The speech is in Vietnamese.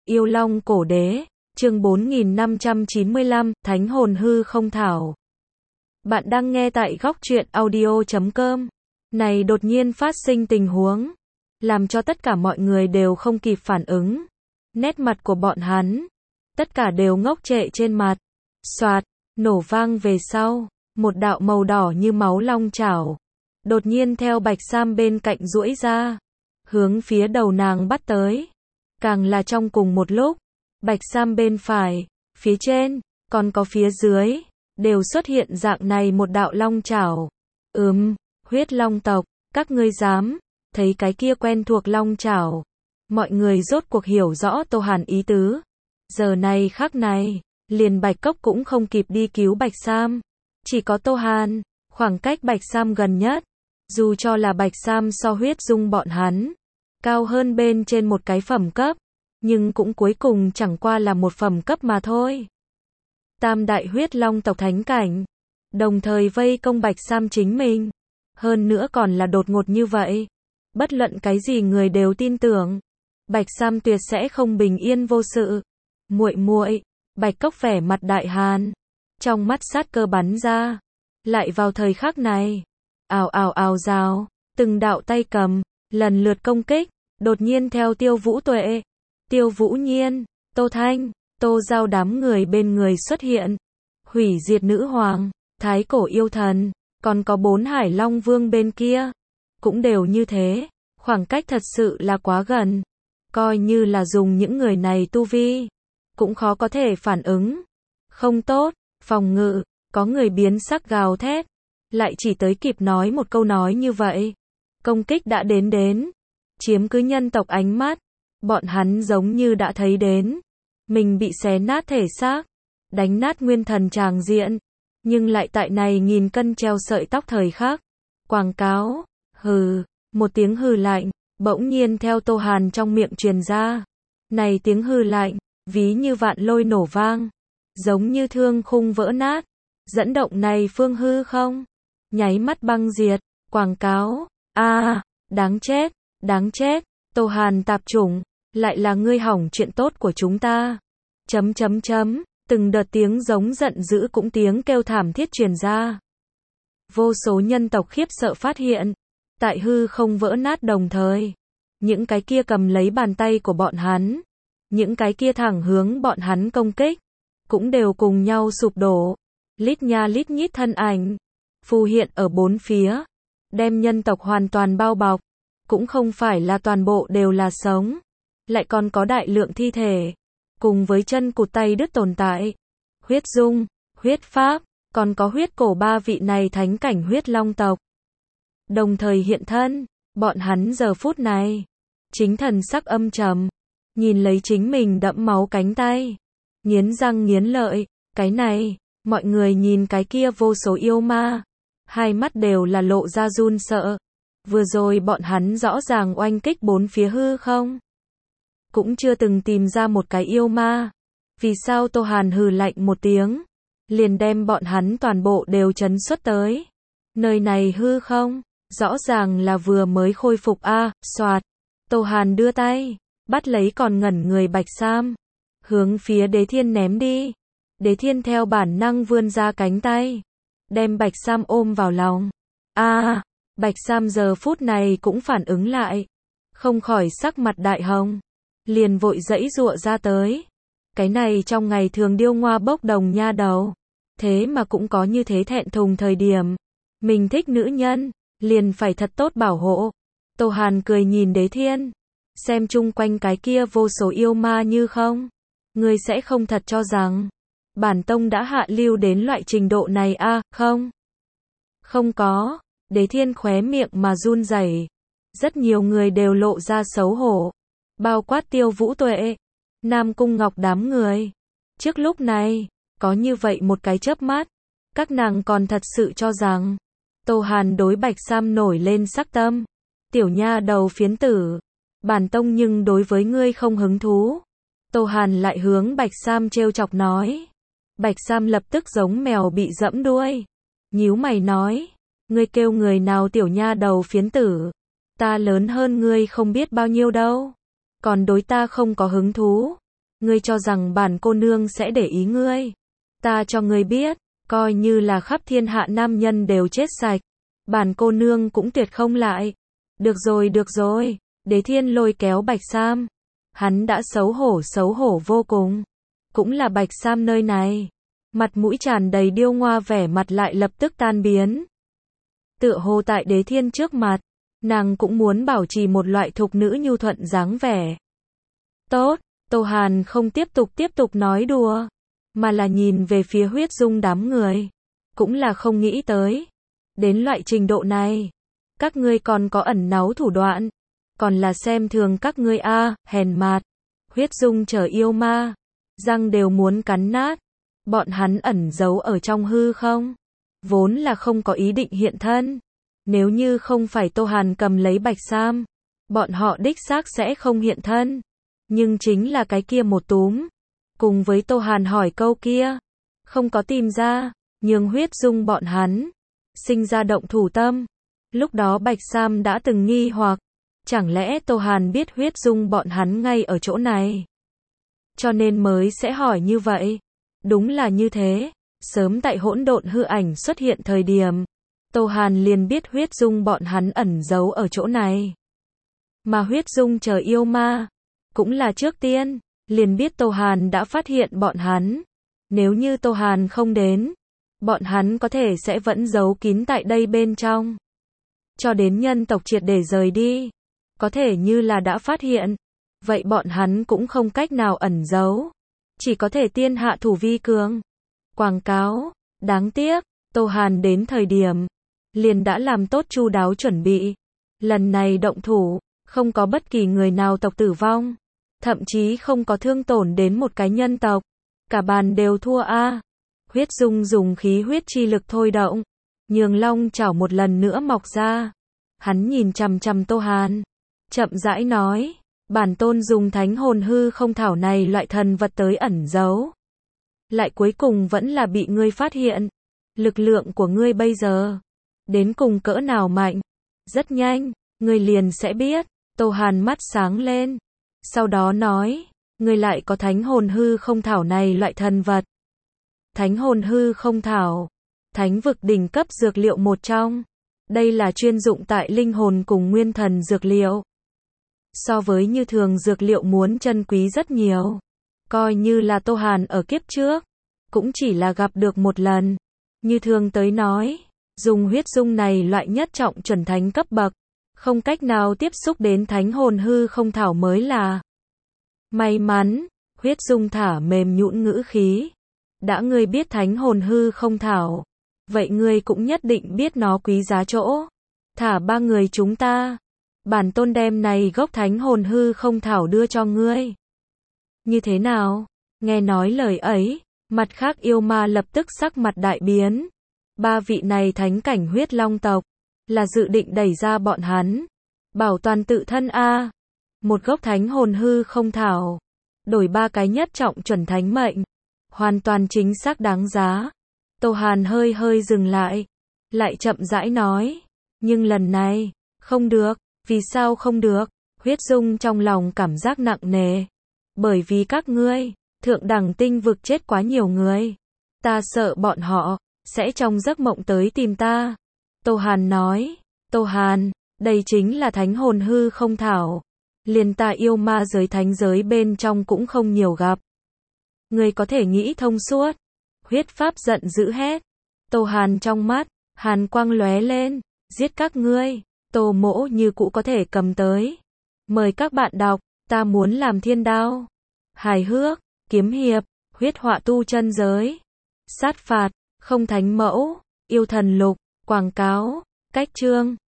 Yêu Long Cổ Đế, chương 4595, Thánh Hồn Hư Không Thảo. Bạn đang nghe tại góc truyện audio.com. Này đột nhiên phát sinh tình huống, làm cho tất cả mọi người đều không kịp phản ứng. Nét mặt của bọn hắn, tất cả đều ngốc trệ trên mặt. Soạt, nổ vang về sau, một đạo màu đỏ như máu long chảo đột nhiên theo Bạch Sam bên cạnh duỗi ra, hướng phía đầu nàng bắt tới. Càng là trong cùng một lúc, Bạch Sam bên phải, phía trên, còn có phía dưới, đều xuất hiện dạng này một đạo long chảo. Huyết long tộc, các ngươi dám, thấy cái kia quen thuộc long chảo. Mọi người rốt cuộc hiểu rõ Tô Hàn ý tứ. Giờ này khắc này, liền Bạch Cốc cũng không kịp đi cứu Bạch Sam. Chỉ có Tô Hàn, khoảng cách Bạch Sam gần nhất. Dù cho là Bạch Sam so huyết dung bọn hắn, cao hơn bên trên một cái phẩm cấp, nhưng cũng cuối cùng chẳng qua là một phẩm cấp mà thôi. Tam đại huyết long tộc thánh cảnh, đồng thời vây công Bạch Sam chính mình. Hơn nữa còn là đột ngột như vậy. Bất luận cái gì người đều tin tưởng, Bạch Sam tuyệt sẽ không bình yên vô sự. Muội muội, Bạch Cốc vẻ mặt đại hàn, trong mắt sát cơ bắn ra. Lại vào thời khắc này, ào ào ào rào, từng đạo tay cầm, lần lượt công kích, đột nhiên theo Tiêu Vũ Tuệ, Tiêu Vũ Nhiên, Tô Thanh, Tô Giao đám người bên người xuất hiện. Hủy diệt nữ hoàng, thái cổ yêu thần, còn có 4 hải long vương bên kia, cũng đều như thế, khoảng cách thật sự là quá gần. Coi như là dùng những người này tu vi, cũng khó có thể phản ứng. Không tốt, phòng ngự, có người biến sắc gào thét, lại chỉ tới kịp nói một câu nói như vậy. Công kích đã đến, chiếm cứ nhân tộc ánh mắt, bọn hắn giống như đã thấy đến. Mình bị xé nát thể xác, đánh nát nguyên thần tràng diện, nhưng lại tại này nghìn cân treo sợi tóc thời khắc. Quảng cáo, hừ, một tiếng hừ lạnh, bỗng nhiên theo Tô Hàn trong miệng truyền ra. Này tiếng hừ lạnh, ví như vạn lôi nổ vang, giống như thương khung vỡ nát, dẫn động này phương hư không, nháy mắt băng diệt. Quảng cáo, đáng chết, Tô Hàn tạp chủng, lại là ngươi hỏng chuyện tốt của chúng ta. Từng đợt tiếng giống giận dữ cũng tiếng kêu thảm thiết truyền ra. Vô số nhân tộc khiếp sợ phát hiện, tại hư không vỡ nát đồng thời, những cái kia cầm lấy bàn tay của bọn hắn, những cái kia thẳng hướng bọn hắn công kích, cũng đều cùng nhau sụp đổ. Lít nha lít nhít thân ảnh phù hiện ở bốn phía, đem nhân tộc hoàn toàn bao bọc. Cũng không phải là toàn bộ đều là sống, lại còn có đại lượng thi thể, cùng với chân cụt tay đứt tồn tại. Huyết dung, huyết pháp, còn có huyết cổ 3 vị này thánh cảnh huyết long tộc đồng thời hiện thân. Bọn hắn giờ phút này chính thần sắc âm trầm, nhìn lấy chính mình đẫm máu cánh tay, nghiến răng nghiến lợi. Cái này, mọi người nhìn cái kia vô số yêu ma, hai mắt đều là lộ ra run sợ. Vừa rồi bọn hắn rõ ràng oanh kích bốn phía hư không, cũng chưa từng tìm ra một cái yêu ma. Vì sao Tô Hàn hừ lạnh một tiếng, liền đem bọn hắn toàn bộ đều trấn xuất tới? Nơi này hư không, rõ ràng là vừa mới khôi phục soạt. Tô Hàn đưa tay, bắt lấy còn ngẩn người Bạch Sam, hướng phía Đế Thiên ném đi. Đế Thiên theo bản năng vươn ra cánh tay, đem Bạch Sam ôm vào lòng. Bạch Sam giờ phút này cũng phản ứng lại, không khỏi sắc mặt đại hồng, liền vội giãy giụa ra tới. Cái này trong ngày thường điêu ngoa bốc đồng nha đầu, thế mà cũng có như thế thẹn thùng thời điểm. Mình thích nữ nhân, liền phải thật tốt bảo hộ. Tô Hàn cười nhìn Đế Thiên, xem chung quanh cái kia vô số yêu ma như không. Ngươi sẽ không thật cho rằng bản tông đã hạ lưu đến loại trình độ này không? Không có. Đế Thiên khóe miệng mà run rẩy. Rất nhiều người đều lộ ra xấu hổ, bao quát Tiêu Vũ Tuệ, Nam Cung Ngọc đám người. Trước lúc này, có như vậy một cái chớp mắt, các nàng còn thật sự cho rằng Tô Hàn đối Bạch Sam nổi lên sắc tâm. Tiểu nha đầu phiến tử, bản tông nhưng đối với ngươi không hứng thú. Tô Hàn lại hướng Bạch Sam trêu chọc nói. Bạch Sam lập tức giống mèo bị dẫm đuôi, nhíu mày nói, ngươi kêu người nào tiểu nha đầu phiến tử? Ta lớn hơn ngươi không biết bao nhiêu đâu, còn đối ta không có hứng thú. Ngươi cho rằng bản cô nương sẽ để ý ngươi. Ta cho ngươi biết, coi như là khắp thiên hạ nam nhân đều chết sạch, bản cô nương cũng tuyệt không lại. Được rồi, Đế Thiên lôi kéo Bạch Sam. Hắn đã xấu hổ vô cùng. Cũng là Bạch Sam nơi này. Mặt mũi tràn đầy điêu ngoa vẻ mặt lại lập tức tan biến. Tựa hồ tại Đế Thiên trước mặt, nàng cũng muốn bảo trì một loại thục nữ nhu thuận dáng vẻ. Tốt, Tô Hàn không tiếp tục nói đùa, mà là nhìn về phía Huyết Dung đám người. Cũng là không nghĩ tới. Đến loại trình độ này, các ngươi còn có ẩn náu thủ đoạn. Còn là xem thường các ngươi hèn mạt. Huyết Dung chờ yêu ma, răng đều muốn cắn nát. Bọn hắn ẩn giấu ở trong hư không, vốn là không có ý định hiện thân. Nếu như không phải Tô Hàn cầm lấy Bạch Sam, bọn họ đích xác sẽ không hiện thân. Nhưng chính là cái kia một túm, cùng với Tô Hàn hỏi câu kia, không có tìm ra, nhường Huyết Dung bọn hắn sinh ra động thủ tâm. Lúc đó Bạch Sam đã từng nghi hoặc, chẳng lẽ Tô Hàn biết Huyết Dung bọn hắn ngay ở chỗ này, cho nên mới sẽ hỏi như vậy. Đúng là như thế, sớm tại hỗn độn hư ảnh xuất hiện thời điểm, Tô Hàn liền biết Huyết Dung bọn hắn ẩn giấu ở chỗ này. Mà Huyết Dung chờ yêu ma, cũng là trước tiên, liền biết Tô Hàn đã phát hiện bọn hắn. Nếu như Tô Hàn không đến, bọn hắn có thể sẽ vẫn giấu kín tại đây bên trong. Cho đến nhân tộc triệt để rời đi, có thể như là đã phát hiện, vậy bọn hắn cũng không cách nào ẩn giấu. Chỉ có thể tiên hạ thủ vi cường. Quảng cáo, đáng tiếc, Tô Hàn đến thời điểm, liền đã làm tốt chu đáo chuẩn bị. Lần này động thủ, không có bất kỳ người nào tộc tử vong. Thậm chí không có thương tổn đến một cái nhân tộc. Cả bàn đều thua Huyết Dung dùng khí huyết chi lực thôi động. Nhường long chảo một lần nữa mọc ra. Hắn nhìn chằm chằm Tô Hàn. Chậm rãi nói. Bản tôn dùng thánh hồn hư không thảo này loại thần vật tới ẩn giấu. Lại cuối cùng vẫn là bị ngươi phát hiện. Lực lượng của ngươi bây giờ, đến cùng cỡ nào mạnh. Rất nhanh, ngươi liền sẽ biết. Tô Hàn mắt sáng lên. Sau đó nói, ngươi lại có thánh hồn hư không thảo này loại thần vật. Thánh hồn hư không thảo, thánh vực đỉnh cấp dược liệu một trong. Đây là chuyên dụng tại linh hồn cùng nguyên thần dược liệu. So với như thường dược liệu muốn chân quý rất nhiều. Coi như là Tô Hàn ở kiếp trước, cũng chỉ là gặp được một lần. Như thường tới nói, dùng huyết dung này loại nhất trọng chuẩn thánh cấp bậc, không cách nào tiếp xúc đến thánh hồn hư không thảo mới là may mắn. Huyết dung thả mềm nhũn ngữ khí. Đã ngươi biết thánh hồn hư không thảo, vậy ngươi cũng nhất định biết nó quý giá chỗ. Thả ba người chúng ta, bản tôn đem này gốc thánh hồn hư không thảo đưa cho ngươi. Như thế nào? Nghe nói lời ấy, mặt khác yêu ma lập tức sắc mặt đại biến. Ba vị này thánh cảnh huyết long tộc, là dự định đẩy ra bọn hắn, bảo toàn tự thân Một gốc thánh hồn hư không thảo, đổi ba cái nhất trọng chuẩn thánh mệnh, hoàn toàn chính xác đáng giá. Tô Hàn hơi dừng lại chậm rãi nói, nhưng lần này, không được. Vì sao không được? Huyết Dung trong lòng cảm giác nặng nề. Bởi vì các ngươi, thượng đẳng tinh vực chết quá nhiều người. Ta sợ bọn họ, sẽ trong giấc mộng tới tìm ta. Tô Hàn nói, Tô Hàn, đây chính là thánh hồn hư không thảo. Liền ta yêu ma giới thánh giới bên trong cũng không nhiều gặp. Ngươi có thể nghĩ thông suốt. Huyết Pháp giận dữ hét. Tô Hàn trong mắt, hàn quang lóe lên, giết các ngươi. Tô Mỗ như cũ có thể cầm tới. Mời các bạn đọc, ta muốn làm thiên đao. Hài hước, kiếm hiệp, huyết họa tu chân giới. Sát phạt, không thánh mẫu, yêu thần lục, quảng cáo, cách chương.